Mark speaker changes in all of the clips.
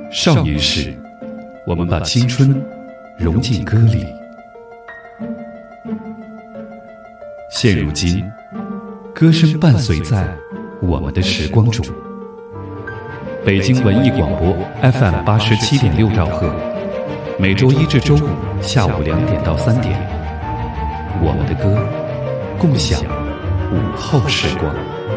Speaker 1: 少年时，我们把青春融进歌里。现如今，歌声伴随在我们的时光中。北京文艺广播 FM87.6兆赫，每周一至周五下午2点到3点，我们的歌，共享午后时光。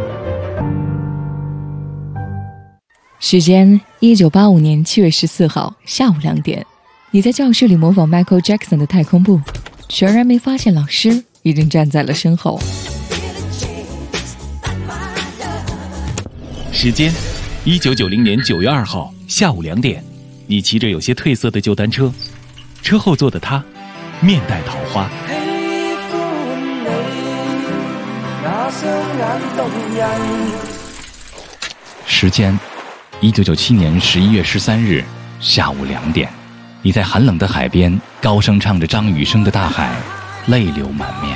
Speaker 2: 时间1985年7月14号下午2点，你在教室里模仿 Michael Jackson 的太空步，全然没发现老师已经站在了身后。
Speaker 3: 时间1990年9月2号下午2点，你骑着有些褪色的旧单车，车后座的他面带桃花。时间1997年11月13日下午2点，你在寒冷的海边高声唱着张雨生的《大海》，泪流满面。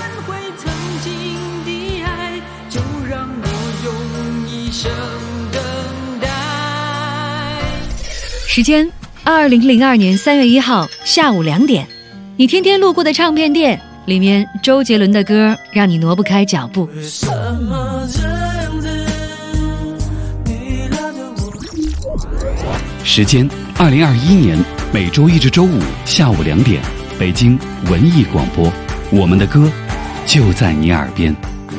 Speaker 4: 时间2002年3月1号下午2点，你天天路过的唱片店里面，周杰伦的歌让你挪不开脚步。
Speaker 1: 时间2021年每周一至周五下午2点，北京文艺广播，我们的歌就在你耳边。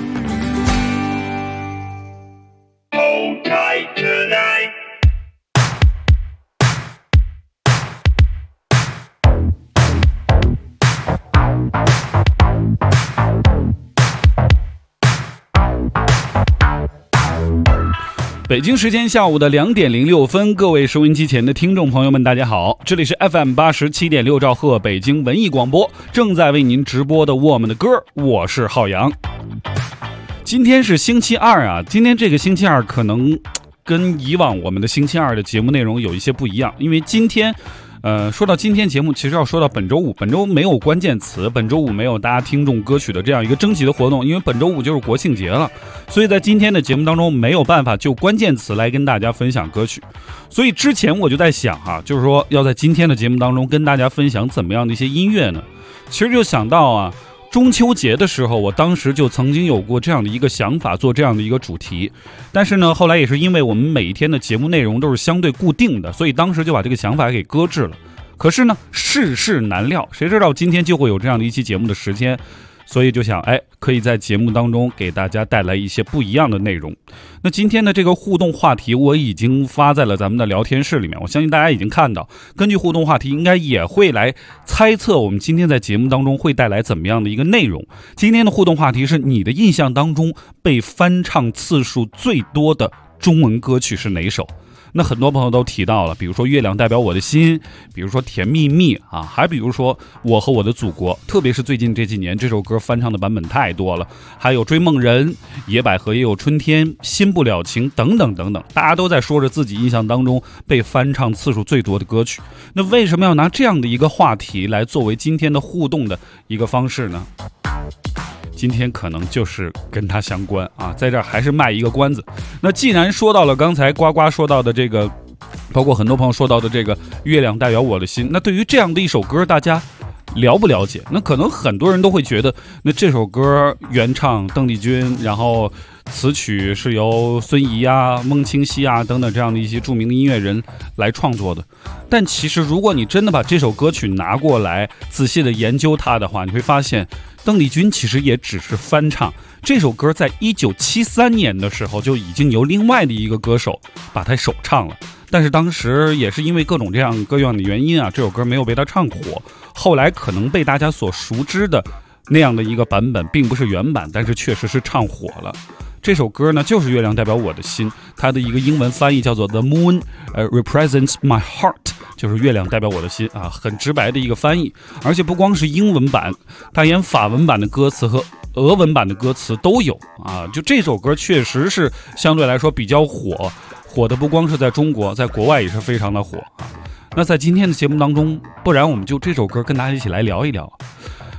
Speaker 1: 北京时间下午的2点06分，各位收音机前的听众朋友们，大家好，这里是 FM87.6兆赫北京文艺广播，正在为您直播的我们的歌，我是浩洋。今天是星期二啊，今天这个星期二可能跟以往我们的星期二的节目内容有一些不一样，因为今天说到今天节目，其实要说到本周五，本周没有关键词，本周五没有大家听众歌曲的这样一个征集的活动，因为本周五就是国庆节了，所以在今天的节目当中没有办法就关键词来跟大家分享歌曲，所以之前我就在想就是说要在今天的节目当中跟大家分享怎么样的一些音乐呢？其实就想到中秋节的时候，我当时就曾经有过这样的一个想法，做这样的一个主题，但是呢，后来也是因为我们每一天的节目内容都是相对固定的，所以当时就把这个想法给搁置了。可是呢，世事难料，谁知道今天就会有这样的一期节目的时间，所以就想可以在节目当中给大家带来一些不一样的内容。那今天的这个互动话题我已经发在了咱们的聊天室里面，我相信大家已经看到，根据互动话题应该也会来猜测我们今天在节目当中会带来怎么样的一个内容。今天的互动话题是你的印象当中被翻唱次数最多的中文歌曲是哪首？那很多朋友都提到了，比如说月亮代表我的心，比如说甜蜜蜜还比如说我和我的祖国，特别是最近这几年这首歌翻唱的版本太多了，还有追梦人，野百合也有春天，新不了情等等等等，大家都在说着自己印象当中被翻唱次数最多的歌曲。那为什么要拿这样的一个话题来作为今天的互动的一个方式呢？今天可能就是跟它相关在这儿还是卖一个关子。那既然说到了刚才呱呱说到的这个，包括很多朋友说到的这个月亮代表我的心，那对于这样的一首歌大家了不了解？那可能很多人都会觉得，那这首歌原唱邓丽君，然后词曲是由孙怡孟清溪等等这样的一些著名的音乐人来创作的。但其实如果你真的把这首歌曲拿过来仔细的研究它的话，你会发现邓丽君其实也只是翻唱这首歌，在1973年的时候就已经由另外的一个歌手把它首唱了，但是当时也是因为各种这样各样的原因这首歌没有被他唱火，后来可能被大家所熟知的那样的一个版本并不是原版，但是确实是唱火了。这首歌呢就是月亮代表我的心，它的一个英文翻译叫做 The Moon represents my heart， 就是月亮代表我的心很直白的一个翻译。而且不光是英文版，它连法文版的歌词和俄文版的歌词都有就这首歌确实是相对来说比较火的不光是在中国，在国外也是非常的火那在今天的节目当中，不然我们就这首歌跟大家一起来聊一聊。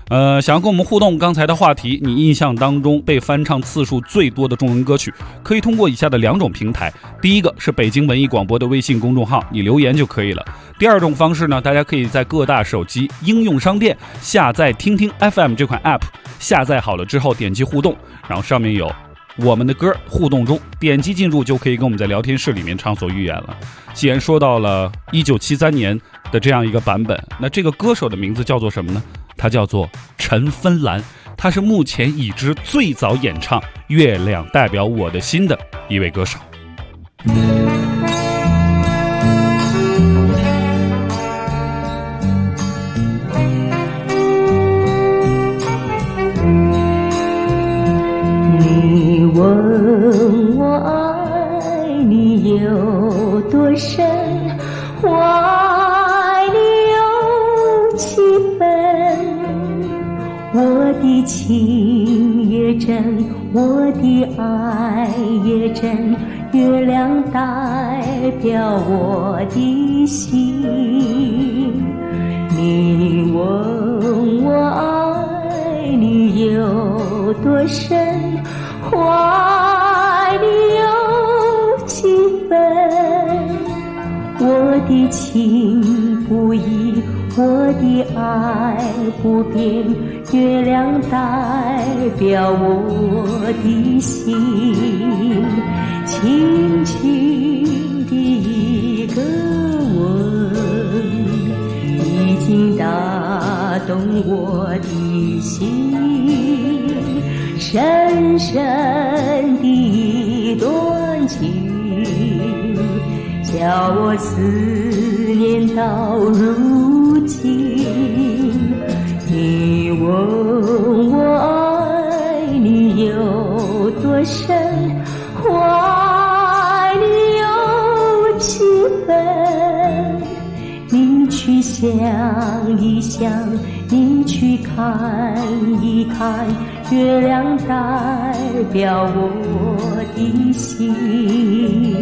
Speaker 1: 想要跟我们互动刚才的话题，你印象当中被翻唱次数最多的中文歌曲，可以通过以下的2种平台。第一个是北京文艺广播的微信公众号，你留言就可以了。第2种方式呢，大家可以在各大手机应用商店下载听听 FM 这款 App， 下载好了之后点击互动，然后上面有我们的歌互动中，点击进入就可以跟我们在聊天室里面畅所欲言了。既然说到了1973年的这样一个版本，那这个歌手的名字叫做什么呢？他叫做陈芬兰，他是目前已知最早演唱《月亮代表我的心》的一位歌手。
Speaker 5: 你问我爱你有多深，我爱你有几分，我的情也真，我的爱也真，月亮代表我的心。你问我爱你有多深，我爱你有几分，我的情不移，我的爱不变，月亮代表我的心。轻轻的一个吻，已经打动我的心，深深的一段情，叫我思念到如今。你问我爱你有多深，我爱你有几分，你去想一想，你去看一看，月亮代表我的心。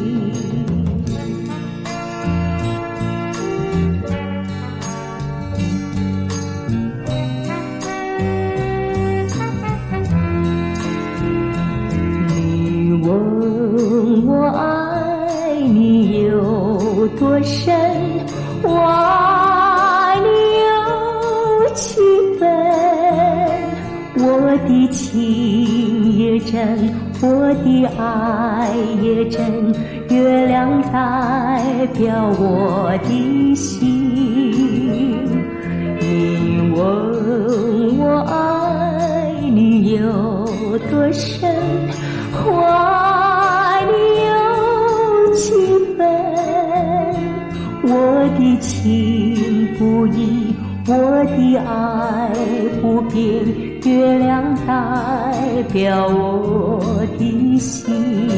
Speaker 5: 你问我爱你有多深，我爱你有几分，我的情也真，我的爱也真，月亮代表我的心。你问我爱你有多深，我爱你有几分，我的情不移，我的爱不变，月亮代表我的心。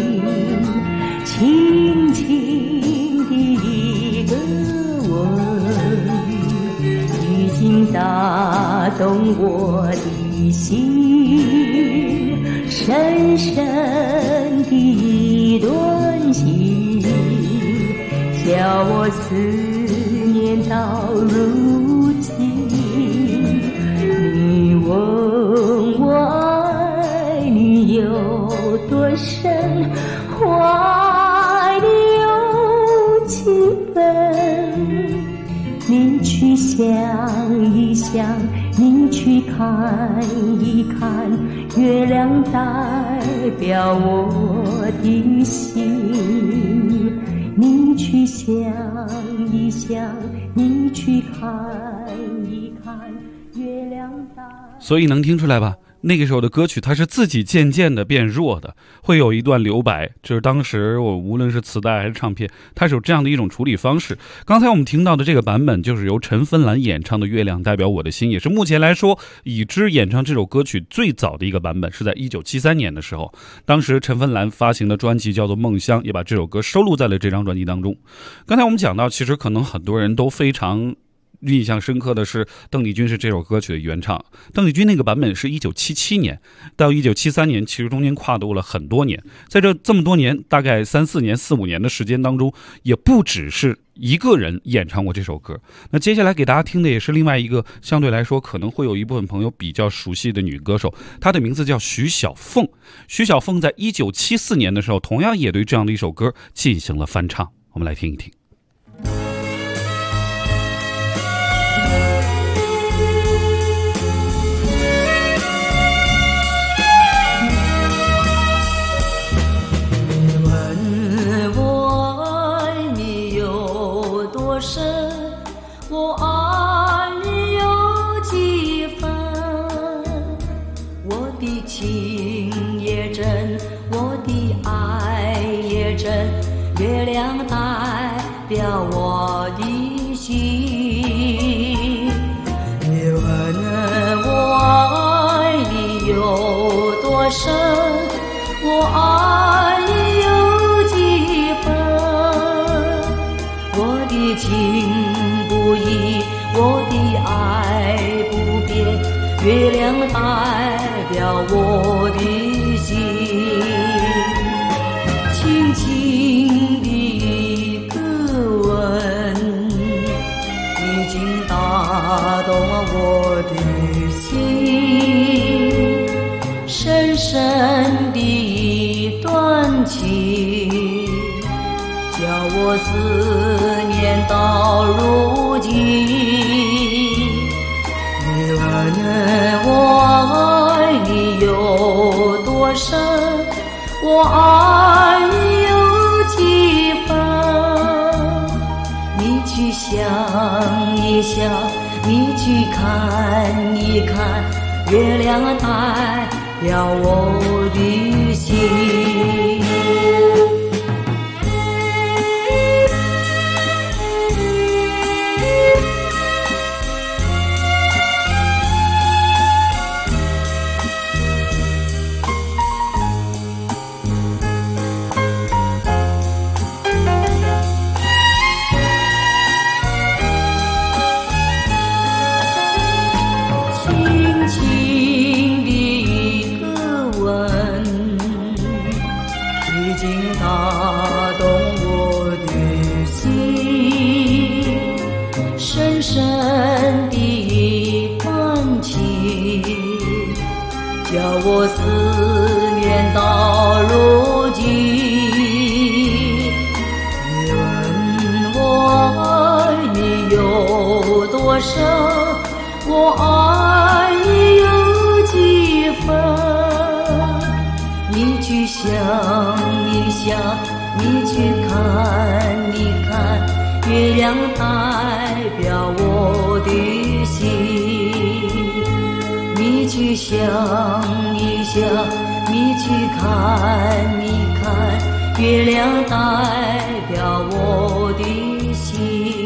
Speaker 5: 轻轻的一个吻，已经打动我的心，深深的一段情，叫我思念到如今。你问我爱你有多深，我爱你有几分，你去想一想，你去看一看，月亮代表我的心。你去想一想，你去看一看，月亮代。
Speaker 1: 所以能听出来吧，那个时候的歌曲它是自己渐渐的变弱的，会有一段留白，就是当时我无论是磁带还是唱片，它是有这样的一种处理方式。刚才我们听到的这个版本就是由陈芬兰演唱的《月亮代表我的心》，也是目前来说已知演唱这首歌曲最早的一个版本，是在1973年的时候，当时陈芬兰发行的专辑叫做《梦乡》，也把这首歌收录在了这张专辑当中。刚才我们讲到，其实可能很多人都非常印象深刻的是邓丽君是这首歌曲的原唱。邓丽君那个版本是1977年到1973年，其实中间跨度了很多年。在这么多年，大概3-4年、4-5年的时间当中，也不只是一个人演唱过这首歌。那接下来给大家听的也是另外一个相对来说可能会有一部分朋友比较熟悉的女歌手，她的名字叫徐小凤。徐小凤在1974年的时候，同样也对这样的一首歌进行了翻唱，我们来听一听。
Speaker 5: 我爱你有几分？我的情也真，我的爱也真，月亮代表我的心。你问我爱你有多深？我爱你有几分？我的情不移，我的爱不变，月亮代表我的心。轻轻的一个吻，已经打动我的心。深深的一段情，叫我思念到如今。你问我爱你有多深？我爱你有几分？你去想一想，你去看一看，月亮代表我的心。叫我思念到如今。你问我爱你有多深？我爱你有几分？你去想一想，你去看一看，月亮代表我的心。你去想一想，你去看一看，月亮代表我的心。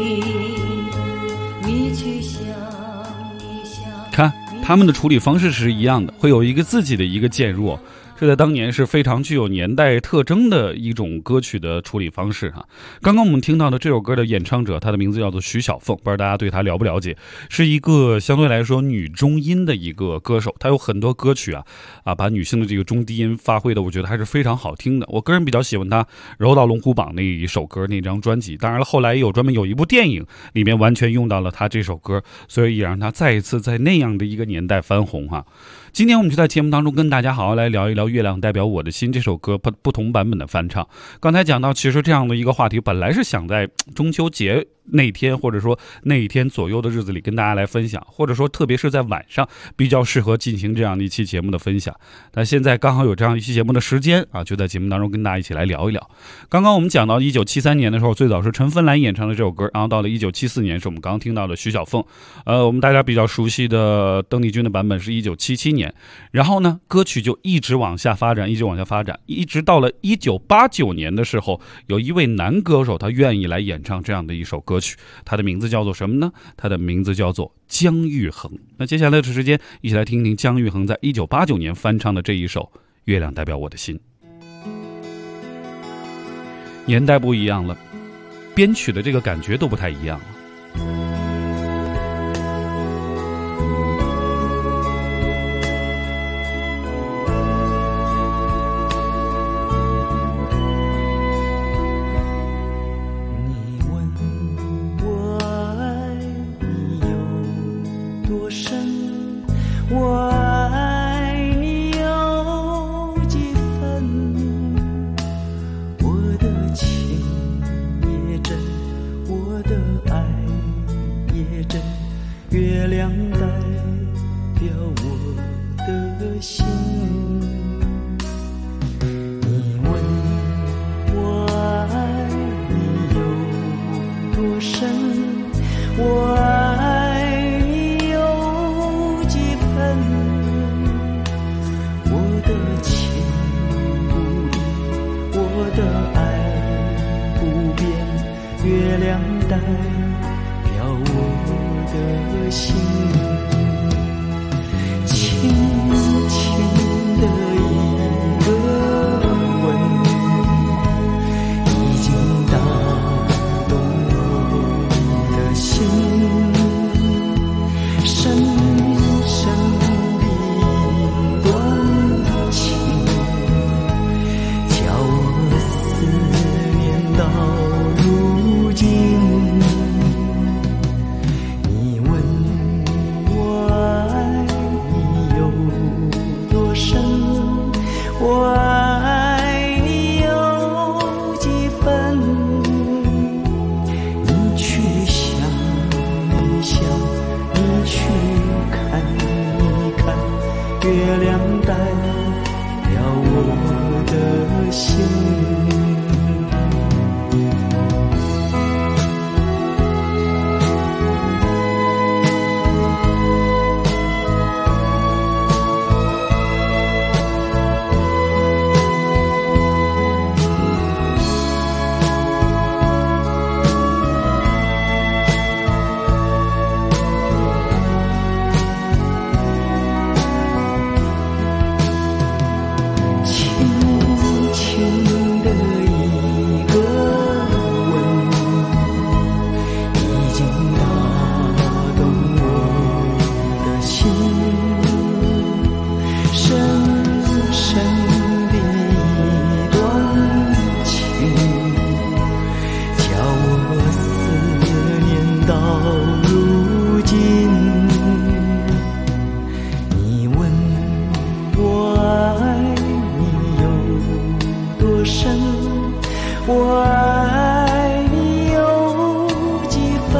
Speaker 5: 你去想一想，
Speaker 1: 看他们的处理方式是一样的，会有一个自己的一个渐弱，这在当年是非常具有年代特征的一种歌曲的处理方式啊。刚刚我们听到的这首歌的演唱者，她的名字叫做徐小凤，不知道大家对她了不了解，是一个相对来说女中音的一个歌手。她有很多歌曲把女性的这个中低音发挥的，我觉得还是非常好听的。我个人比较喜欢她《柔道龙虎榜》那一首歌，那张专辑。当然了，后来也有专门有一部电影里面完全用到了她这首歌，所以也让她再一次在那样的一个年代翻红哈。今天我们就在节目当中跟大家好好来聊一聊《月亮代表我的心》这首歌不同版本的翻唱。刚才讲到，其实这样的一个话题本来是想在中秋节那天，或者说那一天左右的日子里跟大家来分享，或者说特别是在晚上比较适合进行这样的一期节目的分享。但现在刚好有这样一期节目的时间就在节目当中跟大家一起来聊一聊。刚刚我们讲到1973年的时候，最早是陈芬兰演唱的这首歌，然后到了1974年是我们刚刚听到的徐小凤。我们大家比较熟悉的邓丽君的版本是1977年，然后呢歌曲就一直往下发展，一直到了1989年的时候，有一位男歌手他愿意来演唱这样的一首歌曲，他的名字叫做什么呢？他的名字叫做姜育恒。那接下来的时间一起来听听姜育恒在1989年翻唱的这一首《月亮代表我的心》。年代不一样了，编曲的这个感觉都不太一样了。
Speaker 6: 亮代表我的心。你问我爱你有多深，我爱你有几分，我的情不移，我的爱不变，月亮代表我的心。轻轻的一个吻，已经打动我的心，深深的一段情，叫我思念到如今。你问我爱你有多深，我爱你有几分，你去想一想，你去看一看，月亮代表我的心。轻轻的一个吻，已经打动我的心，深深的一段情，叫我思念到如今。你问我爱你有多深，我爱你有几分，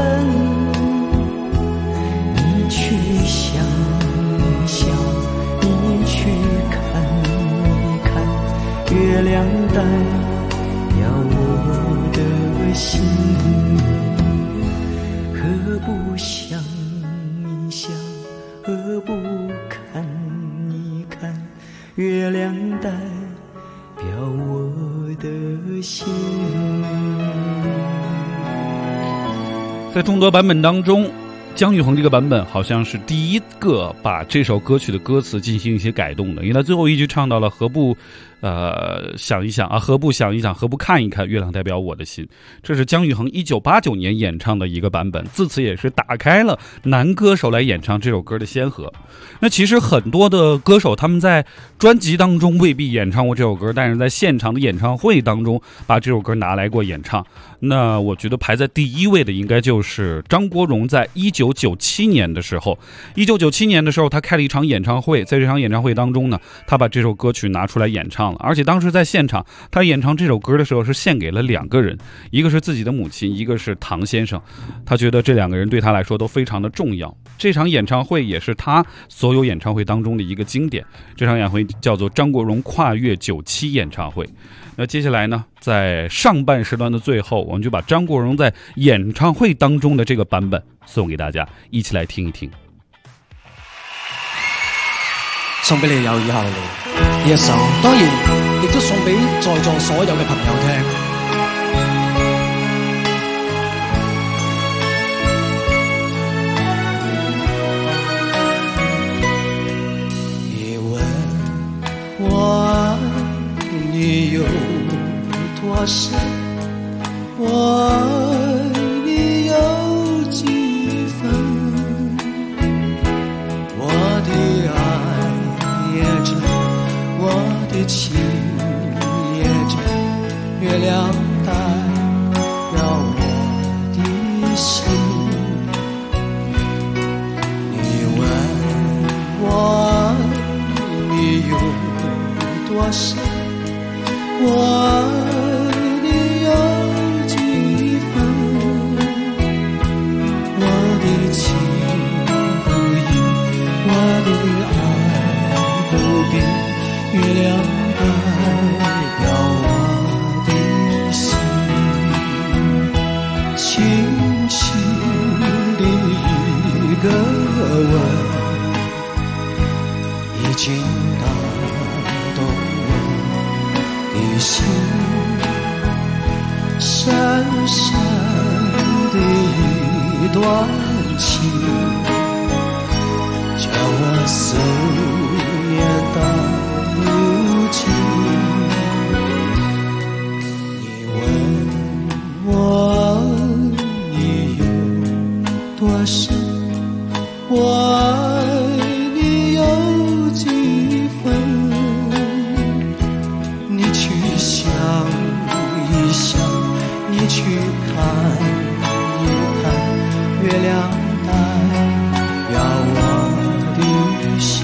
Speaker 6: 你去想一想，你去看一看，月亮代表我的心。何不想一想，何不看一看，月亮代表我的心。
Speaker 1: 在众多版本当中，姜育恒这个版本好像是第一个把这首歌曲的歌词进行一些改动的，因为他最后一句唱到了何不想一想啊，何不想一想，何不看一看，月亮代表我的心。这是姜育恒1989年演唱的一个版本，自此也是打开了男歌手来演唱这首歌的先河。那其实很多的歌手他们在专辑当中未必演唱过这首歌，但是在现场的演唱会当中把这首歌拿来过演唱。那我觉得排在第一位的应该就是张国荣。在1997年的时候，1997年的时候他开了一场演唱会，在这场演唱会当中呢，他把这首歌曲拿出来演唱了，而且当时在现场他演唱这首歌的时候是献给了2个人，一个是自己的母亲，一个是唐先生。他觉得这2个人对他来说都非常的重要。这场演唱会也是他所有演唱会当中的一个经典，这场演唱会叫做张国荣跨越97演唱会。那接下来呢，在上半时段的最后，我们就把张国荣在演唱会当中的这个版本送给大家，一起来听一听。
Speaker 7: 送俾你有以下嚟呢一首，當然亦都送俾在座所有嘅朋友聽。
Speaker 6: 你問我愛你有多深，我愛你有幾分，我的愛也真，我的情也真，月亮代表我的心。你問我愛你有多深，我愛你段情，叫我思念到如今。你问我你有多深，我爱你有几分，你去想一想，你去看一看，月亮代表我的心。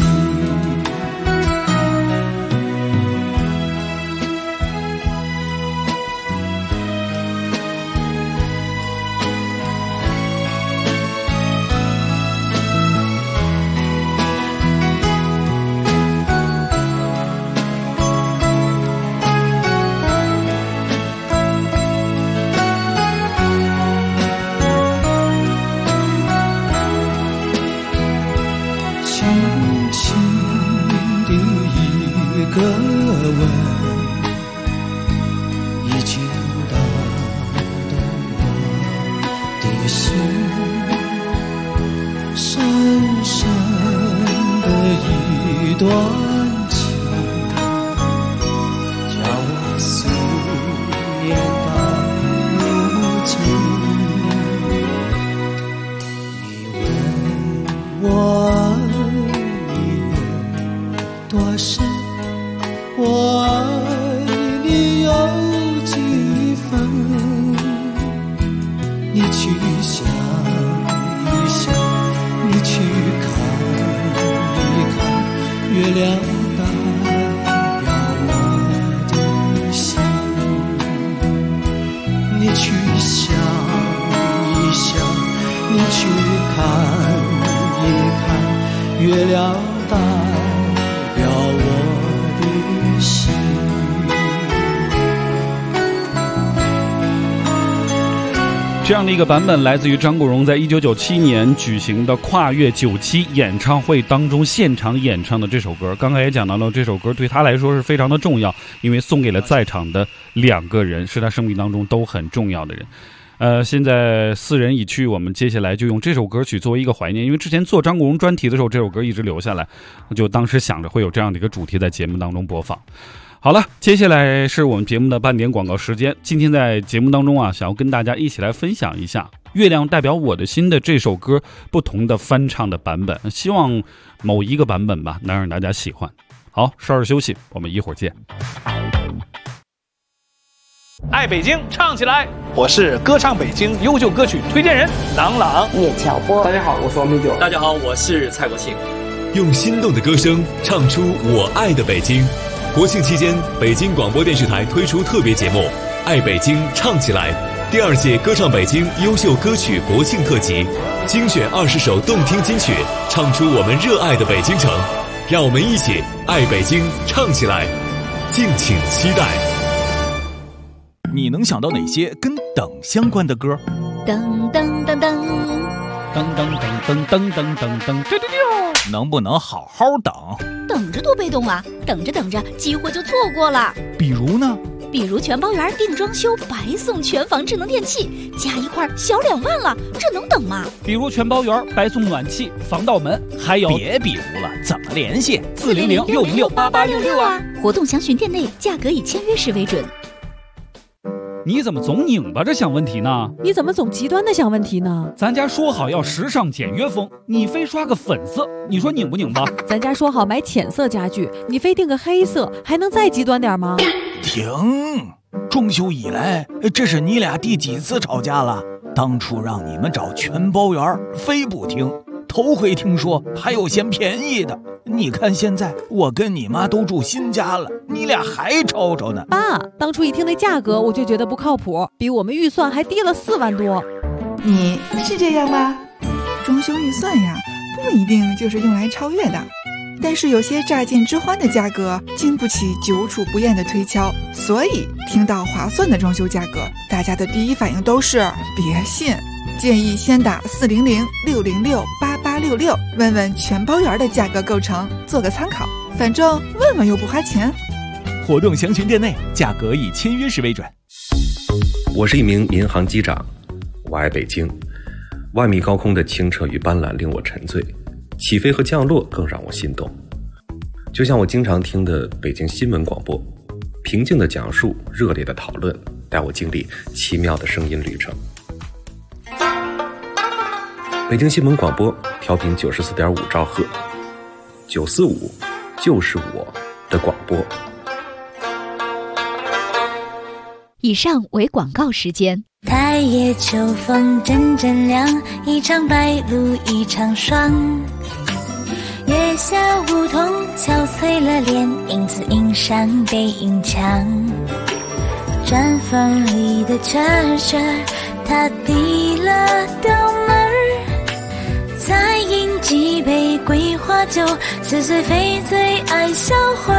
Speaker 6: 个吻已经打动我的心，深深的一段情，叫我思念到如今。你问我你有多深，我爱你有几分，你去想一想，你去看一看，月亮代表我的心。你去想一想，你去看一看，月亮代表我的心。
Speaker 1: 这样的一个版本来自于张国荣在1997年举行的跨越97演唱会当中现场演唱的这首歌。刚才也讲到了，这首歌对他来说是非常的重要，因为送给了在场的两个人，是他生命当中都很重要的人。现在4人已去，我们接下来就用这首歌曲作为一个怀念，因为之前做张国荣专题的时候，这首歌一直留下来，就当时想着会有这样的一个主题在节目当中播放。好了，接下来是我们节目的半点广告时间。今天在节目当中啊，想要跟大家一起来分享一下《月亮代表我的心》的这首歌不同的翻唱的版本，希望某一个版本吧能让大家喜欢。好，稍事休息，我们一会儿见。
Speaker 8: 爱北京，唱起来！我是歌唱北京优秀歌曲推荐人郎朗。
Speaker 9: 聂巧波，
Speaker 10: 大家好，我是王明九。
Speaker 11: 大家好，我是蔡国庆。
Speaker 12: 用心动的歌声唱出我爱的北京。国庆期间，北京广播电视台推出特别节目《爱北京唱起来》第2届歌唱北京优秀歌曲国庆特辑，精选20首动听金曲，唱出我们热爱的北京城。让我们一起爱北京唱起来，敬请期待。
Speaker 13: 你能想到哪些跟等相关的歌？
Speaker 14: 噔噔噔噔
Speaker 1: 噔噔噔噔噔噔噔噔，
Speaker 13: 能不能好好等？
Speaker 14: 等着多被动啊！等着等着，机会就错过了。
Speaker 13: 比如呢？
Speaker 14: 比如全包圆定装修白送全房智能电器，加一块小2万了，这能等吗？
Speaker 15: 比如全包圆白送暖气、防盗门，还有
Speaker 13: 别比如了，怎么联系
Speaker 14: ？400-606-8866啊！活动详询店内，价格以签约时为准。
Speaker 1: 你怎么总拧巴着想问题呢？
Speaker 16: 你怎么总极端的想问题呢？
Speaker 1: 咱家说好要时尚简约风，你非刷个粉色，你说拧不拧巴？
Speaker 16: 咱家说好买浅色家具，你非定个黑色，还能再极端点吗？
Speaker 13: 停！装修以来，这是你俩第几次吵架了？当初让你们找全包圆，非不听。头回听说还有嫌便宜的，你看现在我跟你妈都住新家了，你俩还吵吵呢。
Speaker 16: 爸，当初一听那价格我就觉得不靠谱，比我们预算还低了4万多。
Speaker 17: 你是这样吗？装修预算呀，不一定就是用来超越的，但是有些乍见之欢的价格经不起久处不厌的推敲，所以听到划算的装修价格，大家的第一反应都是别信。建议先打400-606-8866，问问全包圆的价格构成，做个参考。反正问问又不花钱。
Speaker 13: 活动详询店内，价格以签约时为准。
Speaker 18: 我是一名民航机长，我爱北京。
Speaker 9: 万米高空的清澈与斑斓令我沉醉，起飞和降落更让我心动。就像我经常听的北京新闻广播，平静的讲述，热烈的讨论，带我经历奇妙的声音旅程。北京新闻广播调频94.5兆赫，945就是我的广播。
Speaker 14: 以上为广告时间。
Speaker 10: 太夜秋风阵阵凉，一场白露一场霜。月下梧桐憔悴了脸，影子映上背影墙。毡房里的圈圈，他递了刀门儿，再饮几杯桂花酒，似水非醉爱销魂。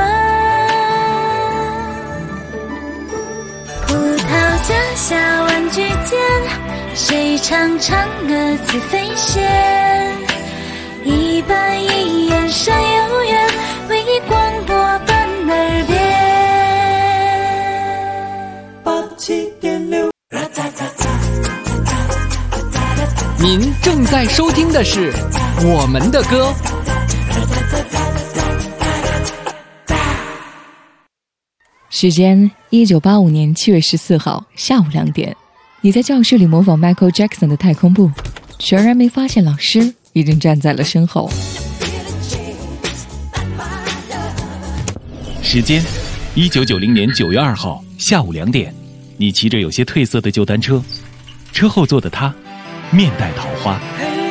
Speaker 10: 葡萄架下玩具间，谁唱唱歌自飞仙？一板一眼山有缘，为你广播伴耳边。87.6。
Speaker 11: 您正在收听的是我们的歌。
Speaker 2: 时间1985年7月14号下午2点，你在教室里模仿 Michael Jackson 的太空步，全然没发现老师已经站在了身后。
Speaker 3: 时间1990年9月2号下午2点，你骑着有些褪色的旧单车，车后座的他面带桃花。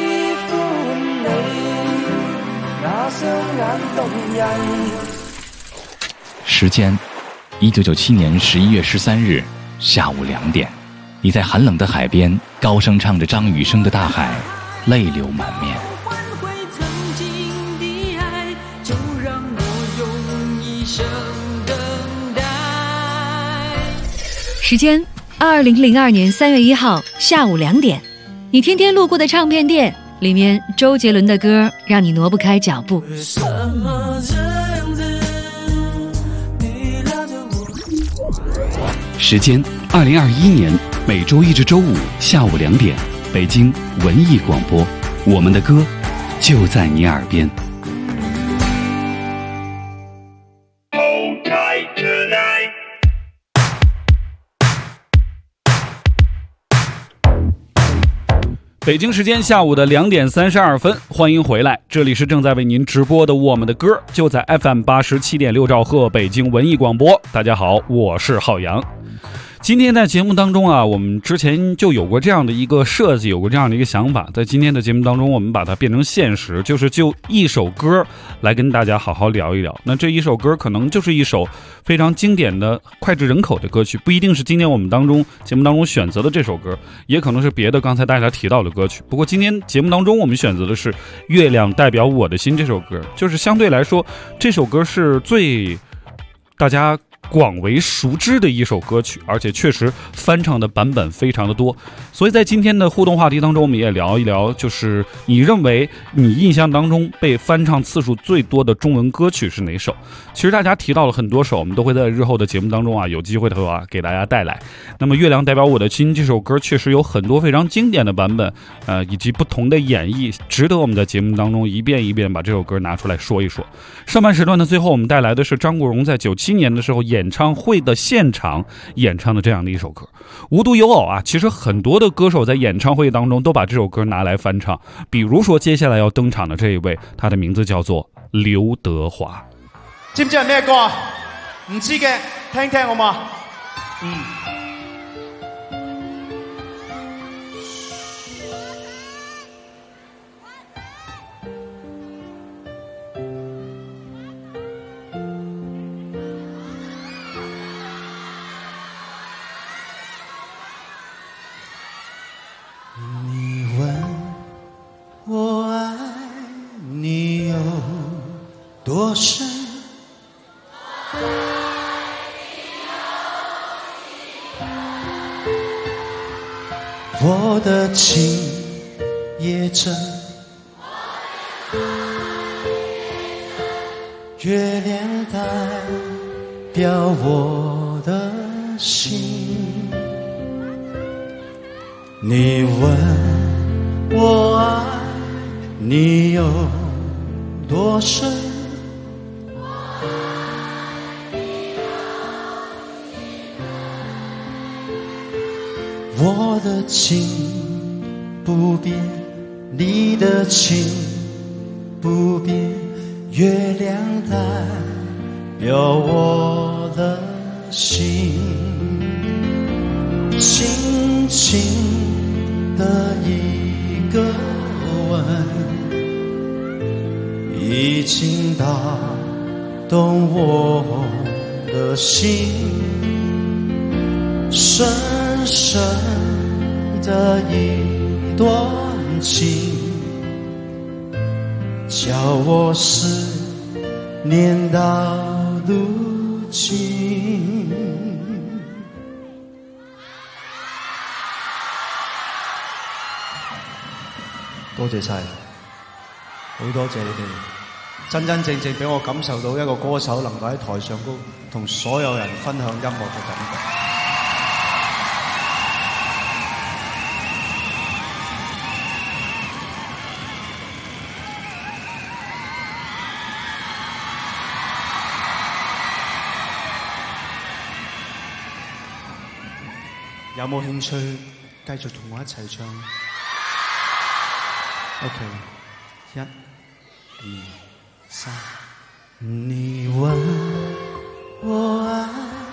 Speaker 3: 时间1997年11月13日下午2点，你在寒冷的海边高声唱着张雨生的《大海》，泪流满面。
Speaker 4: 时间2002年3月1号下午2点，你天天路过的唱片店里面，周杰伦的歌让你挪不开脚步。
Speaker 1: 时间2021年每周一至周五下午2点，北京文艺广播，我们的歌就在你耳边。北京时间下午的2点32分，欢迎回来，这里是正在为您直播的我们的歌，就在 FM 87.6兆赫北京文艺广播。大家好，我是浩洋。今天在节目当中啊，我们之前就有过这样的一个设计，有过这样的一个想法，在今天的节目当中我们把它变成现实，就是就一首歌来跟大家好好聊一聊。那这一首歌可能就是一首非常经典的脍炙人口的歌曲，不一定是今天我们节目当中选择的这首歌，也可能是别的刚才大家提到的歌曲。不过今天节目当中我们选择的是《月亮代表我的心》这首歌，就是相对来说这首歌是最大家广为熟知的一首歌曲，而且确实翻唱的版本非常的多。所以在今天的互动话题当中，我们也聊一聊，就是你认为你印象当中被翻唱次数最多的中文歌曲是哪首？其实大家提到了很多首，我们都会在日后的节目当中啊，有机会的话给大家带来。那么《月亮代表我的心》这首歌确实有很多非常经典的版本，以及不同的演绎，值得我们在节目当中一遍一遍把这首歌拿出来说一说。上半时段的最后，我们带来的是张国荣在97年的时候演唱会的现场演唱的这样的一首歌。无独有偶啊，其实很多的歌手在演唱会当中都把这首歌拿来翻唱，比如说接下来要登场的这一位，他的名字叫做劉德華。
Speaker 18: 知唔知係咩歌啊？唔知嘅，聽聽好嘛？
Speaker 6: 多深？我的情也真，月亮代表我的心。你问我爱你有多深？我的情不变，你的情不变，月亮代表我的心，轻轻的一个吻，已经打动我的心，深深的一段情，叫我思念到如今。多謝晒，好多謝你哋，真真正正俾我感受到一個歌手能夠喺台上高同所有人分享音樂嘅感覺。有冇興趣繼續同我一齊唱 ？OK， 1、2、3。你問我愛，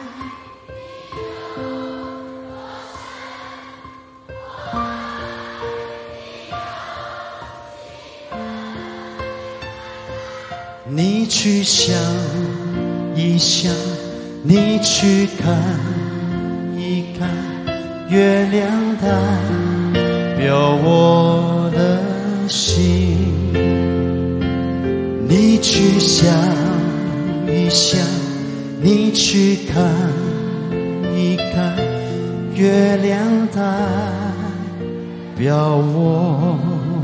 Speaker 6: 你去想一想，你去看一看。月亮代表我的心，你去想一想，你去看一看，月亮代表我。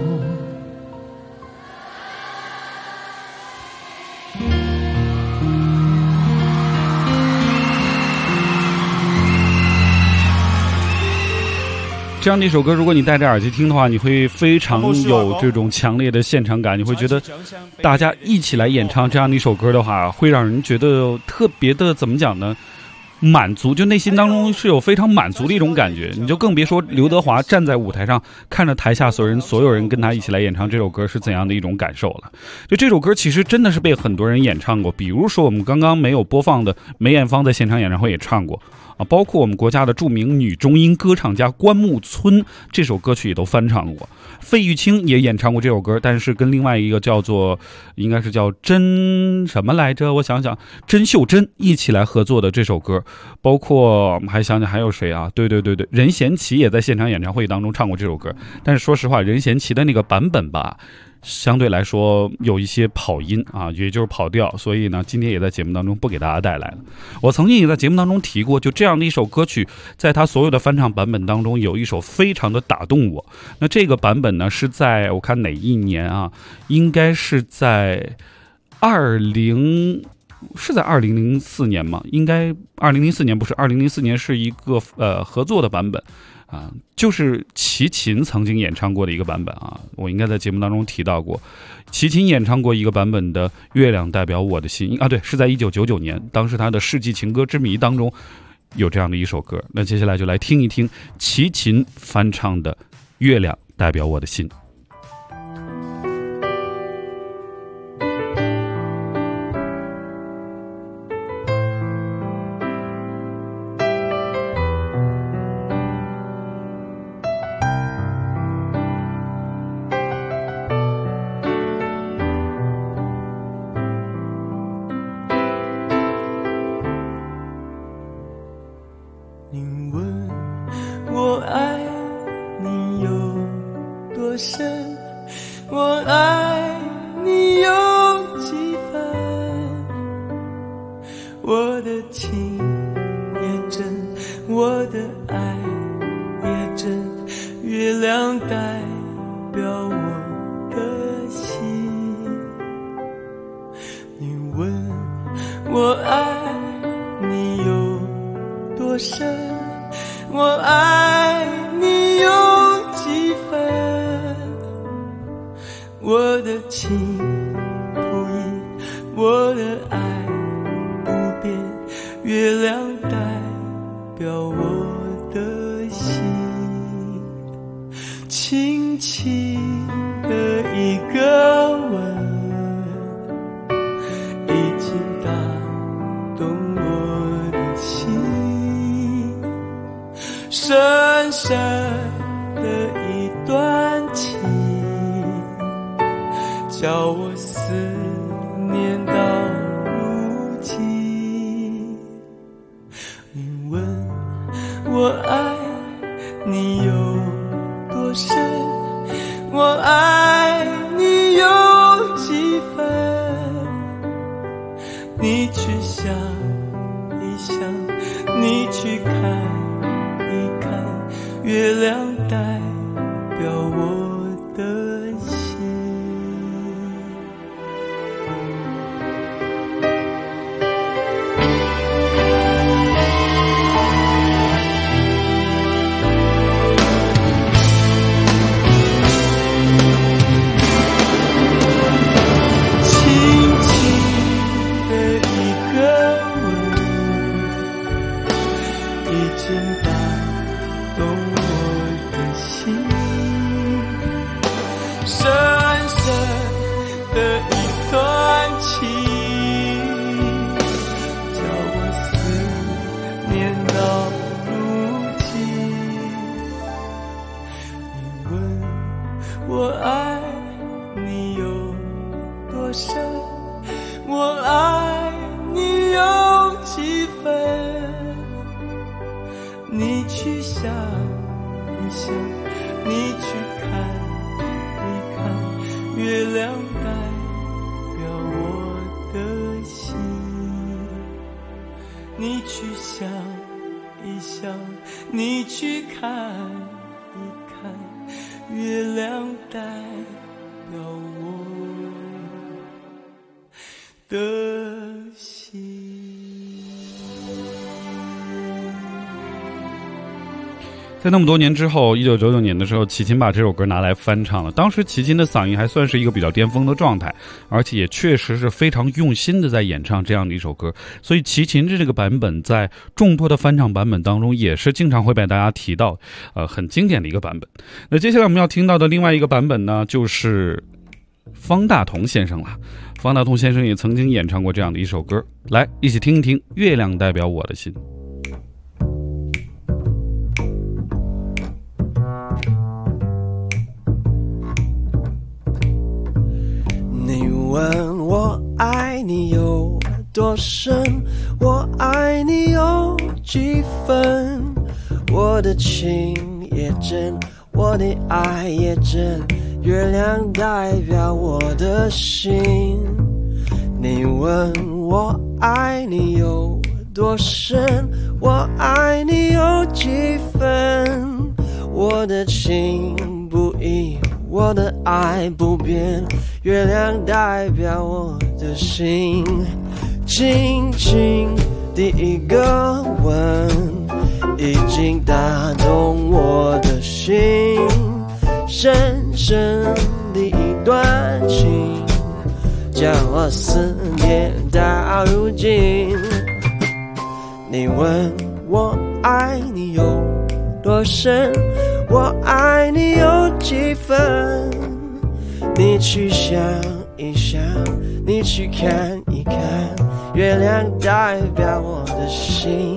Speaker 1: 这样的一首歌，如果你戴着耳机听的话，你会非常有这种强烈的现场感，你会觉得大家一起来演唱这样的一首歌的话，会让人觉得特别的怎么讲呢？满足，就内心当中是有非常满足的一种感觉。你就更别说刘德华站在舞台上看着台下所有人跟他一起来演唱这首歌是怎样的一种感受了。就这首歌其实真的是被很多人演唱过，比如说我们刚刚没有播放的梅艳芳在现场演唱会也唱过啊，包括我们国家的著名女中音歌唱家关牧村这首歌曲也都翻唱过，费玉清也演唱过这首歌，但是跟另外一个叫做应该是叫甄什么来着，我想想，甄秀珍一起来合作的这首歌，包括我们还想想还有谁啊？对，任贤齐也在现场演唱会当中唱过这首歌，但是说实话，任贤齐的那个版本吧，相对来说有一些跑音啊，也就是跑调，所以呢，今天也在节目当中不给大家带来了。我曾经也在节目当中提过，就这样的一首歌曲，在他所有的翻唱版本当中，有一首非常的打动我。那这个版本呢，是在我看哪一年啊？应该是在2004年吗？应该2004年不是，2004年是一个合作的版本。啊，就是齐秦曾经演唱过的一个版本啊，我应该在节目当中提到过，齐秦演唱过一个版本的《月亮代表我的心》啊，对，是在1999年，当时他的《世纪情歌之谜》当中有这样的一首歌。那接下来就来听一听齐秦翻唱的《月亮代表我的心》。
Speaker 6: 我爱你有几分，我的情也真，我的爱也真，月亮代表我的心。你问我爱你有多深，我爱你有几分， 的情不移，我的爱不变，月亮代表我的心，轻轻的一个吻，已经打动我的心，深深的一段情，叫我思念到如今。你问我爱你有多深，我爱你有几分，你去想一想，你去看一看，月亮代表我的心。我爱你有多深，我爱你有几分，你去想一想，你去看一看，月亮代表我的心，你去想一想，你去看一看，月亮代表我的心。
Speaker 1: 在那么多年之后，1999年的时候，齐秦把这首歌拿来翻唱了。当时齐秦的嗓音还算是一个比较巅峰的状态，而且也确实是非常用心的在演唱这样的一首歌。所以齐秦这个版本在众多的翻唱版本当中，也是经常会被大家提到，很经典的一个版本。那接下来我们要听到的另外一个版本呢，就是方大同先生了。方大同先生也曾经演唱过这样的一首歌，来一起听一听《月亮代表我的心》。
Speaker 6: 你问我爱你有多深，我爱你有几分，我的情也真，我的爱也真，月亮代表我的心。你问我爱你有多深，我爱你有几分，我的情不移，我的爱不变，月亮代表我的心。轻轻的一个吻，已经打动我的心，深深的一段情，叫我思念到如今。你问我爱你有多深，我爱你有几分，你去想一想，你去看一看，月亮代表我的心。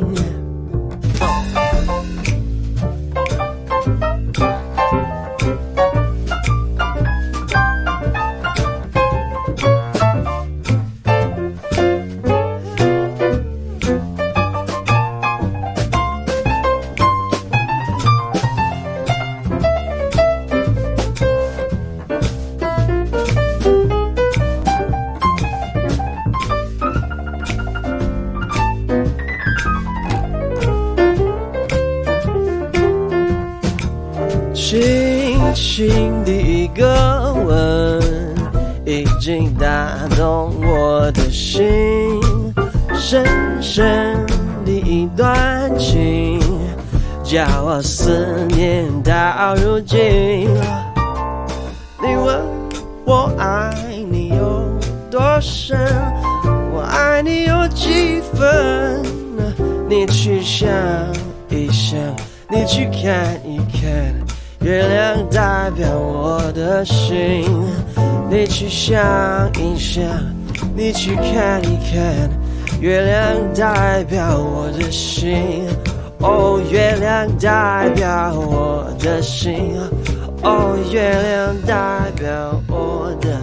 Speaker 6: 轻轻的一个吻，已经打动我的心，深深的一段情，叫我思念到如今。你问
Speaker 19: 我爱你有多深，我爱你有几分，你去想一想，你去看一看，月亮代表我的心，你去想一想，你去看一看，月亮代表我的心，哦，月亮代表我的心，哦，月亮代表我的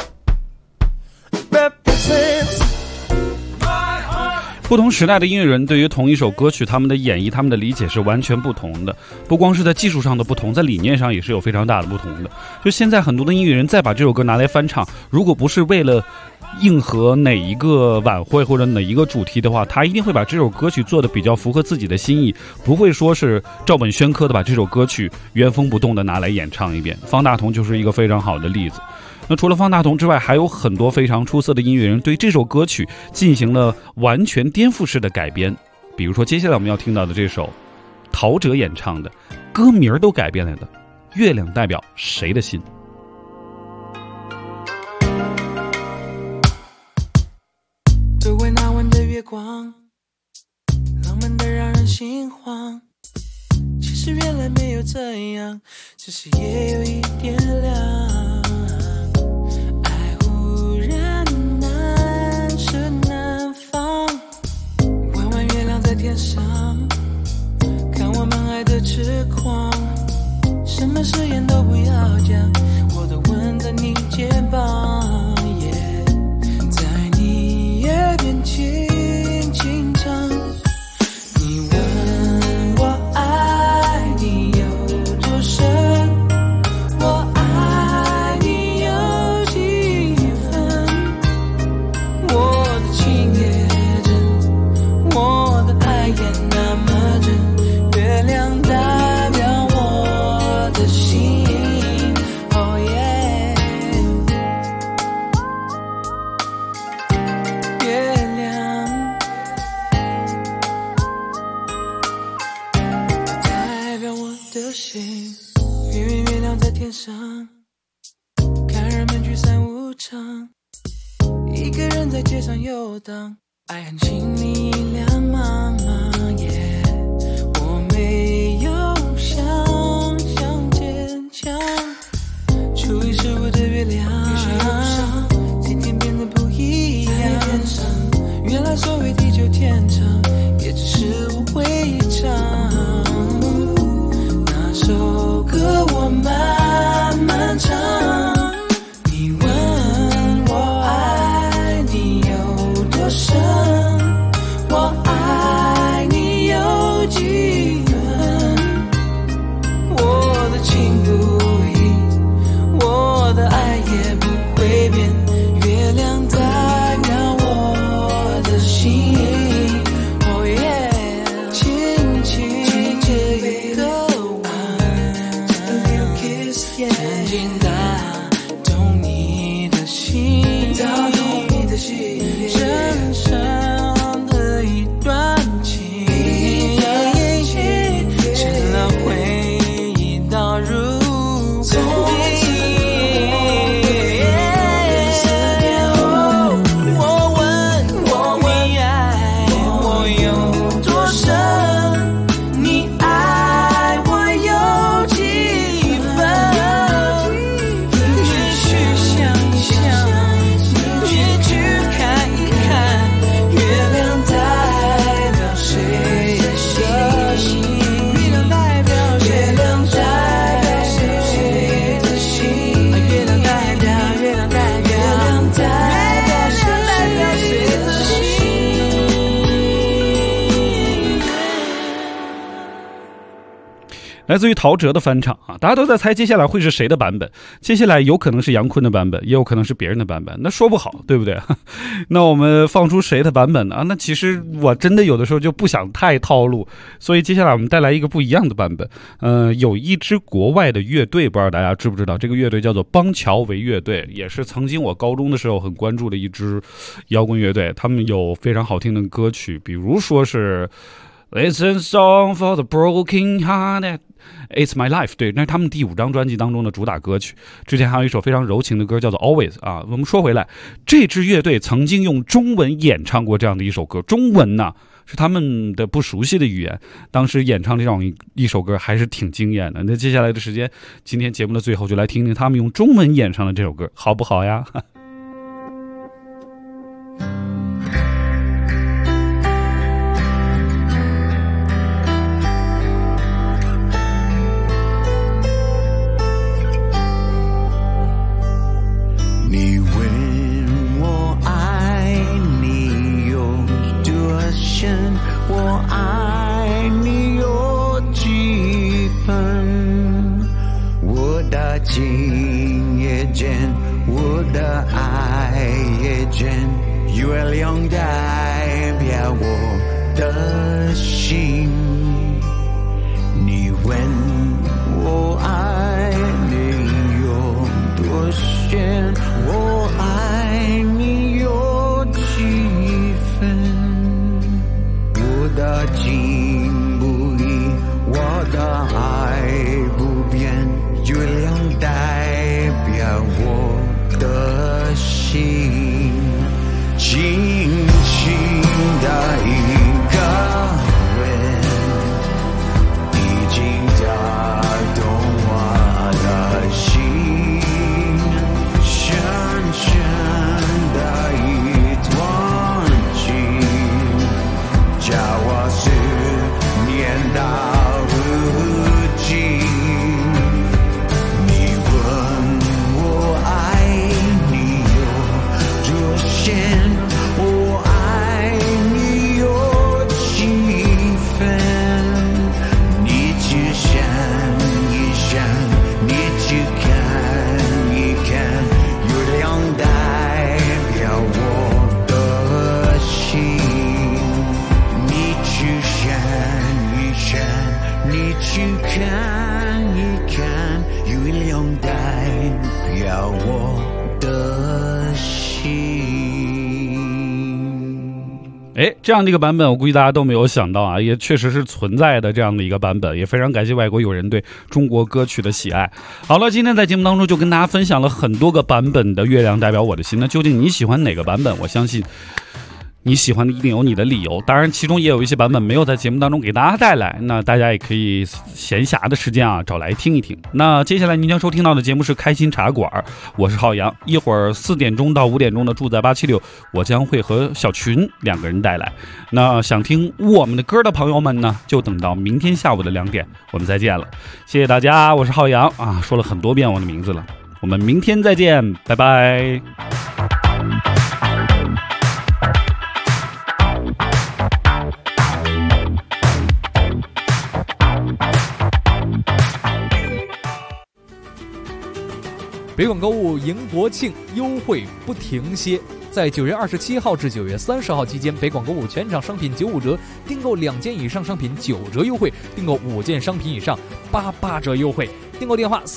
Speaker 19: represents。
Speaker 1: 不同时代的音乐人对于同一首歌曲，他们的演绎、他们的理解是完全不同的。不光是在技术上的不同，在理念上也是有非常大的不同的。就现在很多的音乐人再把这首歌拿来翻唱，如果不是为了应和哪一个晚会或者哪一个主题的话，他一定会把这首歌曲做得比较符合自己的心意，不会说是照本宣科的把这首歌曲原封不动的拿来演唱一遍。方大同就是一个非常好的例子。那除了方大同之外，还有很多非常出色的音乐人对这首歌曲进行了完全颠覆式的改编。比如说接下来我们要听到的这首陶喆演唱的，歌名都改变了的《月亮代表谁的心》。
Speaker 6: 周围那晚的月光，浪漫的让人心慌，其实原来没有这样，只是也有一点亮。天上看我们爱的痴狂，什么誓言都不要讲，我都吻在你肩膀，在你耳边轻轻唱。你问我爱你有多深，我爱你有几分，我的情也真，我的爱也那么真，月亮代表我的心， Oh yeah， 月亮代表我的心，圆圆月亮在天上，看人们聚散无常，一个人在街上游荡，爱很轻易两茫茫，我没有想象坚强，初一十五的月亮，今天变得不一样，原来所谓地久天长，也只是误会一场，那首歌我慢慢唱。你问我爱你有多深，我爱你有几分，我的情不移，我的爱也不会变，月亮代表我的心， Oh yeah， 轻轻这一个吻，这 little kiss， 沉浸打动你的心，打动你的心，深深的一段情，成了回忆倒入沉溺。我问你爱我有多深，你爱我有几分，你去想一想，你去看一看，月亮代表谁的心，月亮代表谁的心，月亮代表谁的心。
Speaker 1: 来自于陶喆的翻唱啊，大家都在猜接下来会是谁的版本。接下来有可能是杨坤的版本，也有可能是别人的版本，那说不好，对不对？那我们放出谁的版本呢？那其实我真的有的时候就不想太套路，所以接下来我们带来一个不一样的版本。有一支国外的乐队，不知道大家知不知道，这个乐队叫做邦乔维乐队，也是曾经我高中的时候很关注的一支摇滚乐队。他们有非常好听的歌曲，比如说是It's a song for the broken hearted， It's My Life， 对，那是他们第5张专辑当中的主打歌曲。之前还有一首非常柔情的歌叫做 Always 啊。我们说回来，这支乐队曾经用中文演唱过这样的一首歌，中文呢是他们的不熟悉的语言，当时演唱这样一首歌还是挺惊艳的。那接下来的时间，今天节目的最后就来听听他们用中文演唱的这首歌，好不好呀？
Speaker 6: 你问我爱你有多深，我爱你有几分，我的情也真，我的爱也真，月亮代表我的心。你问我爱你有多深，我爱你有几分，我的情不移，我的爱不变，月亮代表我的心，轻轻的一个吻，已经打动我的心。的一段情，叫我思念到如今。你问我爱你有多深，我爱你有几分，你去想一想，你去看一看，月亮代表我的心，你去想一想，你去看一看，月亮代表我的心。
Speaker 1: 这样的一个版本，我估计大家都没有想到啊，也确实是存在的这样的一个版本，也非常感谢外国友人对中国歌曲的喜爱。好了，今天在节目当中就跟大家分享了很多个版本的《月亮代表我的心》，那究竟你喜欢哪个版本？我相信你喜欢的一定有你的理由，当然其中也有一些版本没有在节目当中给大家带来，那大家也可以闲暇的时间啊找来听一听。那接下来您将收听到的节目是开心茶馆，我是浩洋，一会儿4点钟到5点钟的住在876，我将会和小群2个人带来。那想听我们的歌的朋友们呢，就等到明天下午的2点，我们再见了。谢谢大家，我是浩洋啊，说了很多遍我的名字了，我们明天再见，拜拜。
Speaker 11: 北广购物迎国庆，优惠不停歇。在9月27号至9月30号期间，北广购物全场商品95折，订购2件以上商品9折优惠，订购5件商品以上88折优惠。订购电话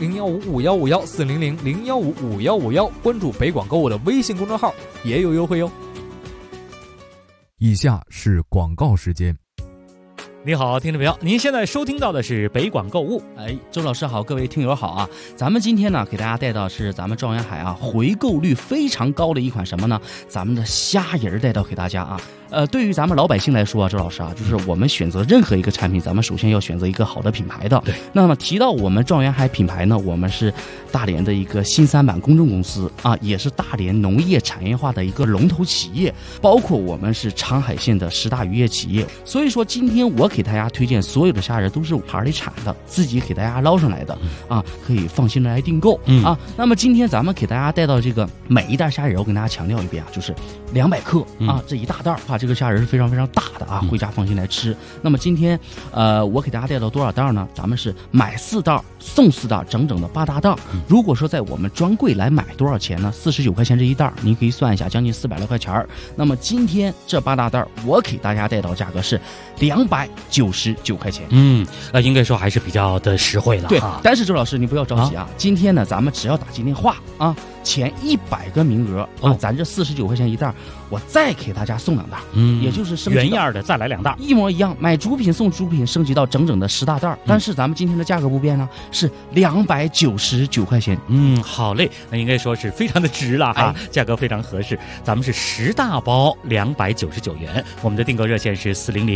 Speaker 11: 400-015-5151，400-015-5151，关注北广购物的微信公众号也有优惠哟。
Speaker 20: 以下是广告时间。
Speaker 21: 你好，听众朋友，您现在收听到的是北广购物。周老师好，各位听友好啊！咱们今天呢，给大家带到是咱们状元海啊回购率非常高的一款什么呢？咱们的虾仁带到给大家啊。对于咱们老百姓来说啊，周老师啊，就是我们选择任何一个产品，咱们首先要选择一个好的品牌的。对。那么提到我们状元海品牌呢，我们是大连的一个新三板公证公司啊，也是大连农业产业化的一个龙头企业，包括我们是长海县的10大渔业企业。所以说，今天我给大家推荐所有的虾仁都是海里产的，自己给大家捞上来的啊，可以放心的来订购啊。那么今天咱们给大家带到这个每一袋虾仁，我跟大家强调一遍啊，就是200克啊，这一大袋啊。这个虾仁是非常非常大的啊，回家放心来吃。那么今天我给大家带到多少袋呢？咱们是买4袋送4袋，整整的8大袋。如果说在我们专柜来买多少钱呢？49块钱这一袋，您可以算一下，将近400来块钱。那么今天这8大袋我给大家带到价格是299块钱。 应该说还是比较的实惠了。对，但是周老师你不要着急啊，今天呢咱们只要打进电话啊，前100个名额啊，咱这49块钱一袋，我再给大家送2袋，也就是升级
Speaker 5: 原样的再来2袋，
Speaker 21: 一模一样，买主品送主品，升级到整整的10大袋。但是咱们今天的价格不变呢，是299块钱。
Speaker 5: 好嘞，那应该说是非常的值了哈，价格非常合适。咱们是10大包299元，我们的订购热线是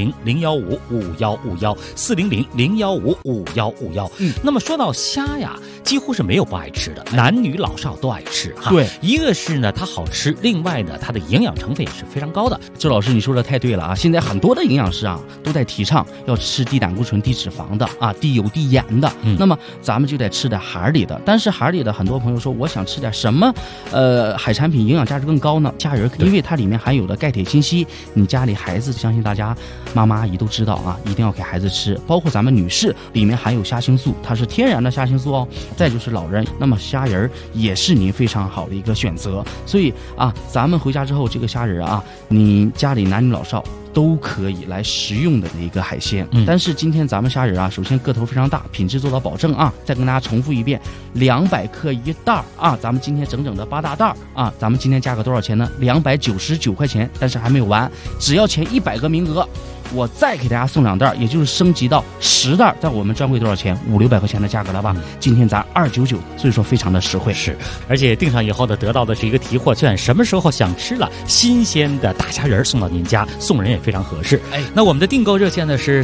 Speaker 5: 400-015-5151，400-015-5151。那么说到虾呀，几乎是没有不爱吃的，男女老少都爱吃哈。
Speaker 21: 对，
Speaker 5: 一个是呢它好吃，另外呢它的营养成分也是非常高的。
Speaker 21: 周老师你说的太对了啊！现在很多的营养师啊都在提倡要吃低胆固醇、低脂肪的啊，低油、低盐的。那么咱们就得吃点海里的。但是海里的很多朋友说，我想吃点什么海产品营养价值更高呢？虾仁，因为它里面含有的钙、铁、锌、硒，你家里孩子相信大家妈妈阿姨都知道啊，一定要给孩子吃。包括咱们女士，里面含有虾青素，它是天然的虾青素哦。再就是老人，那么虾仁也是您非常好的一个选择。所以啊，咱们回家之后这个虾仁啊，你家里男女老少都可以来食用的一个海鲜。但是今天咱们虾仁啊，首先个头非常大，品质做到保证啊。再跟大家重复一遍，200克一袋啊，咱们今天整整的8大袋啊，咱们今天价格多少钱呢？299块钱，但是还没有完，只要前100个名额，我再给大家送2袋，也就是升级到10袋，在我们专柜多少钱？500-600块钱的价格了吧？今天咱299，所以说非常的实惠。
Speaker 5: 是，而且订上以后呢，得到的是一个提货券，什么时候想吃了新鲜的大虾仁送到您家，送人也非常合适。那我们的订购热线呢是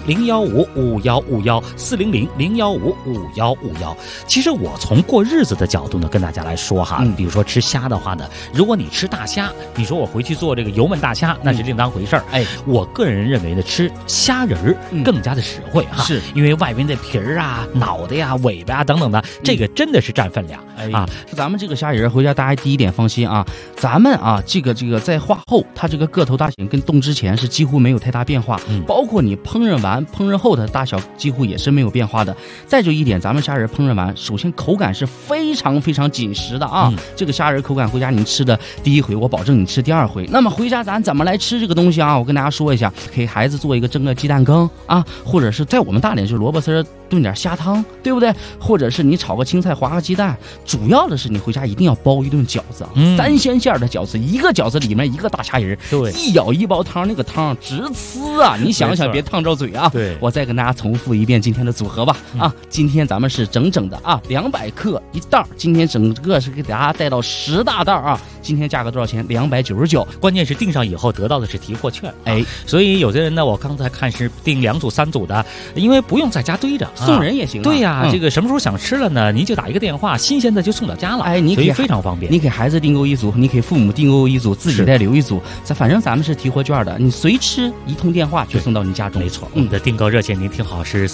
Speaker 5: 400-015-5151，400-015-5151。其实我从过日子的角度呢，跟大家来说哈，比如说吃虾的话呢，如果你吃大虾，你说我回去做这个油焖大虾，那是另当回事儿。我个人认为呢，吃虾仁儿更加的实惠哈，是因为外边的皮儿啊、脑袋呀、尾巴啊等等的，这个真的是占分量啊。
Speaker 21: 咱们这个虾仁回家大家第一点放心啊，咱们啊这个在化后，它这个个头大小跟冻之前是几乎没有太大变化，包括你烹饪完、烹饪后的大小几乎也是没有变化的。再就一点，咱们虾仁烹饪完，首先口感是非常非常紧实的啊。这个虾仁口感回家您吃的第一回，我保证你吃第2回。那么回家咱怎么来吃这个东西啊？我跟大家说一下，给孩子做一个蒸个鸡蛋羹啊，或者是在我们大连就是萝卜丝炖点虾汤，对不对？或者是你炒个青菜、划个鸡蛋。主要的是你回家一定要包一顿饺子，3鲜馅的饺子，一个饺子里面一个大虾仁，对，一舀一包汤，那个汤直呲啊！你想想别烫着嘴啊！对，我再跟大家重复一遍今天的组合吧。今天咱们是整整的啊200克一袋，今天整个是给大家带到10大袋啊。今天价格多少钱？299。
Speaker 5: 关键是订上以后得到的是提货券，所以有的人呢，我刚才看是订2组、3组的，因为不用在家堆着，
Speaker 21: 送人也行。
Speaker 5: 对呀，这个什么时候想吃了呢？您就打一个电话，新鲜的就送到家了。
Speaker 21: 你可以
Speaker 5: 非常方便。
Speaker 21: 你给孩子订购1组，你给父母订购1组，自己再留1组。反正咱们是提货券的，你随吃一通电话就送到你家中。
Speaker 5: 没错，我们的订购热线您听好是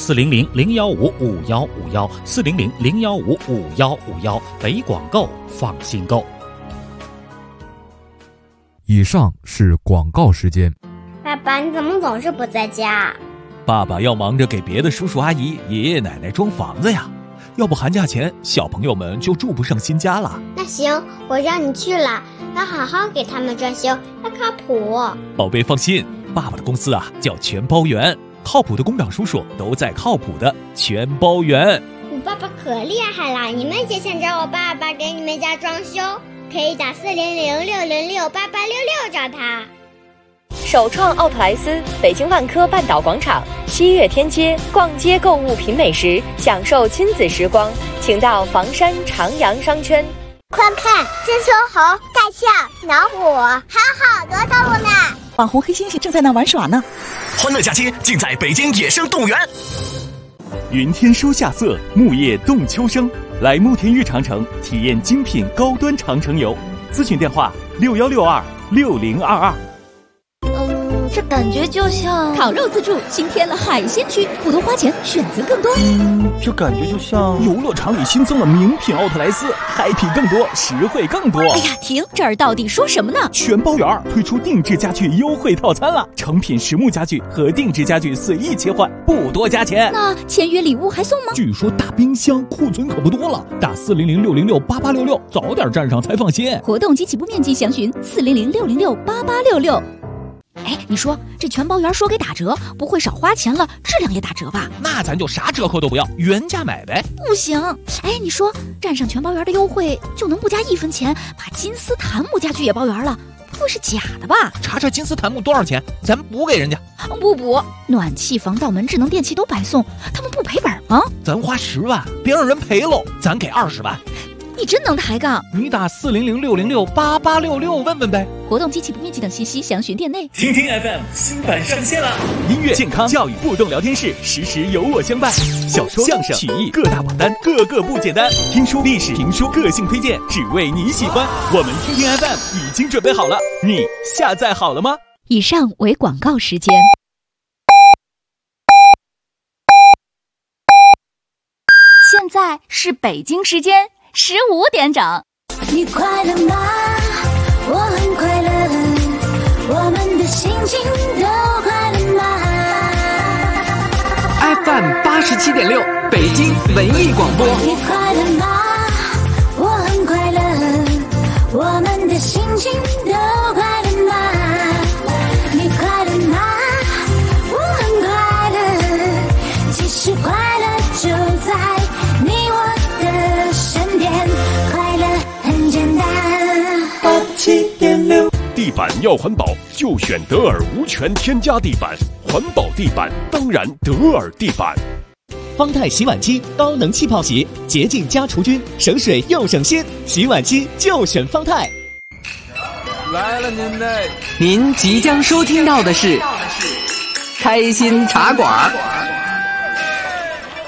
Speaker 5: 400-015-5151，400-015-5151，北广购放心购。
Speaker 20: 以上是广告时间。
Speaker 22: 爸爸，你怎么总是不在家？
Speaker 13: 爸爸要忙着给别的叔叔阿姨、爷爷奶奶装房子呀，要不寒假前小朋友们就住不上新家了。
Speaker 22: 那行，我让你去了，要好好给他们装修，要靠谱。
Speaker 13: 宝贝放心，爸爸的公司啊叫全包园，靠谱的工长叔叔都在靠谱的全包园。
Speaker 22: 我爸爸可厉害了，你们也想找我爸爸给你们家装修，可以打400-606-8866找他。
Speaker 23: 首创奥特莱斯，北京万科半岛广场西岳天街，逛街购物品美食，享受亲子时光，请到房山长阳商圈。
Speaker 22: 快看，这猕猴、大象、老虎，还有好多动物呢！
Speaker 24: 网红黑猩猩正在那玩耍呢。
Speaker 25: 欢乐假期尽在北京野生动物园。
Speaker 26: 云天收夏色，木叶动秋生。来慕田峪长城体验精品高端长城游，咨询电话61626022。
Speaker 14: 这感觉就像烤肉自助新添了海鲜区，不多花钱，选择更多。
Speaker 13: 这感觉就像游乐场里新增了名品奥特莱斯，嗨皮更多，实惠更多。
Speaker 14: 哎呀，停！这儿到底说什么呢？
Speaker 26: 全包园推出定制家具优惠套餐了，成品实木家具和定制家具随意切换，不多加钱。
Speaker 14: 那签约礼物还送吗？
Speaker 13: 据说大冰箱库存可不多了，打400-606-8866，早点占上才放心。
Speaker 14: 活动及起步面积详询400-606-8866。 哎，你说这全包圆说给打折，不会少花钱了，质量也打折吧？
Speaker 7: 那咱就啥折扣都不要，原价买呗。
Speaker 14: 不行，哎，你说占上全包圆的优惠，就能不加1分钱把金丝檀木家具也包圆了？不会是假的吧？
Speaker 7: 查查金丝檀木多少钱，咱补给人家。
Speaker 14: 不补，暖气、防盗门、智能电器都白送，他们不赔本吗？
Speaker 7: 咱花10万，别让人赔喽，咱给20万。
Speaker 14: 你真能抬杠！
Speaker 7: 你打400-606-8866问问呗。
Speaker 14: 活动、机器不面积等信息详询店内。
Speaker 26: 听听 FM 新版上线了，音乐、健康、教育互动聊天室，时时有我相伴。小说、相声、曲艺各大榜单，个个不简单。听书、历史、评书，个性推荐，只为你喜欢。我们听听 FM 已经准备好了，你下载好了吗？
Speaker 4: 以上为广告时间。
Speaker 8: 现在是北京时间15点整。
Speaker 10: 你快乐吗？我很快乐，我们的心情都快乐吗
Speaker 12: ？FM 87.6，北京文艺广播。
Speaker 10: 你快乐吗？我很快乐，我们的心情都快乐吗？你快乐吗？我很快乐，其实快乐就在你我的身边，快乐很简单。87.6，
Speaker 15: 地板要环保，就选德尔无醛添加地板，环保地板当然德尔地板。
Speaker 16: 方太洗碗机高能气泡洗，洁净加除菌，省水又省心，洗碗机就选方太。
Speaker 13: 来了您嘞！
Speaker 12: 您即将收听到的是开心茶馆。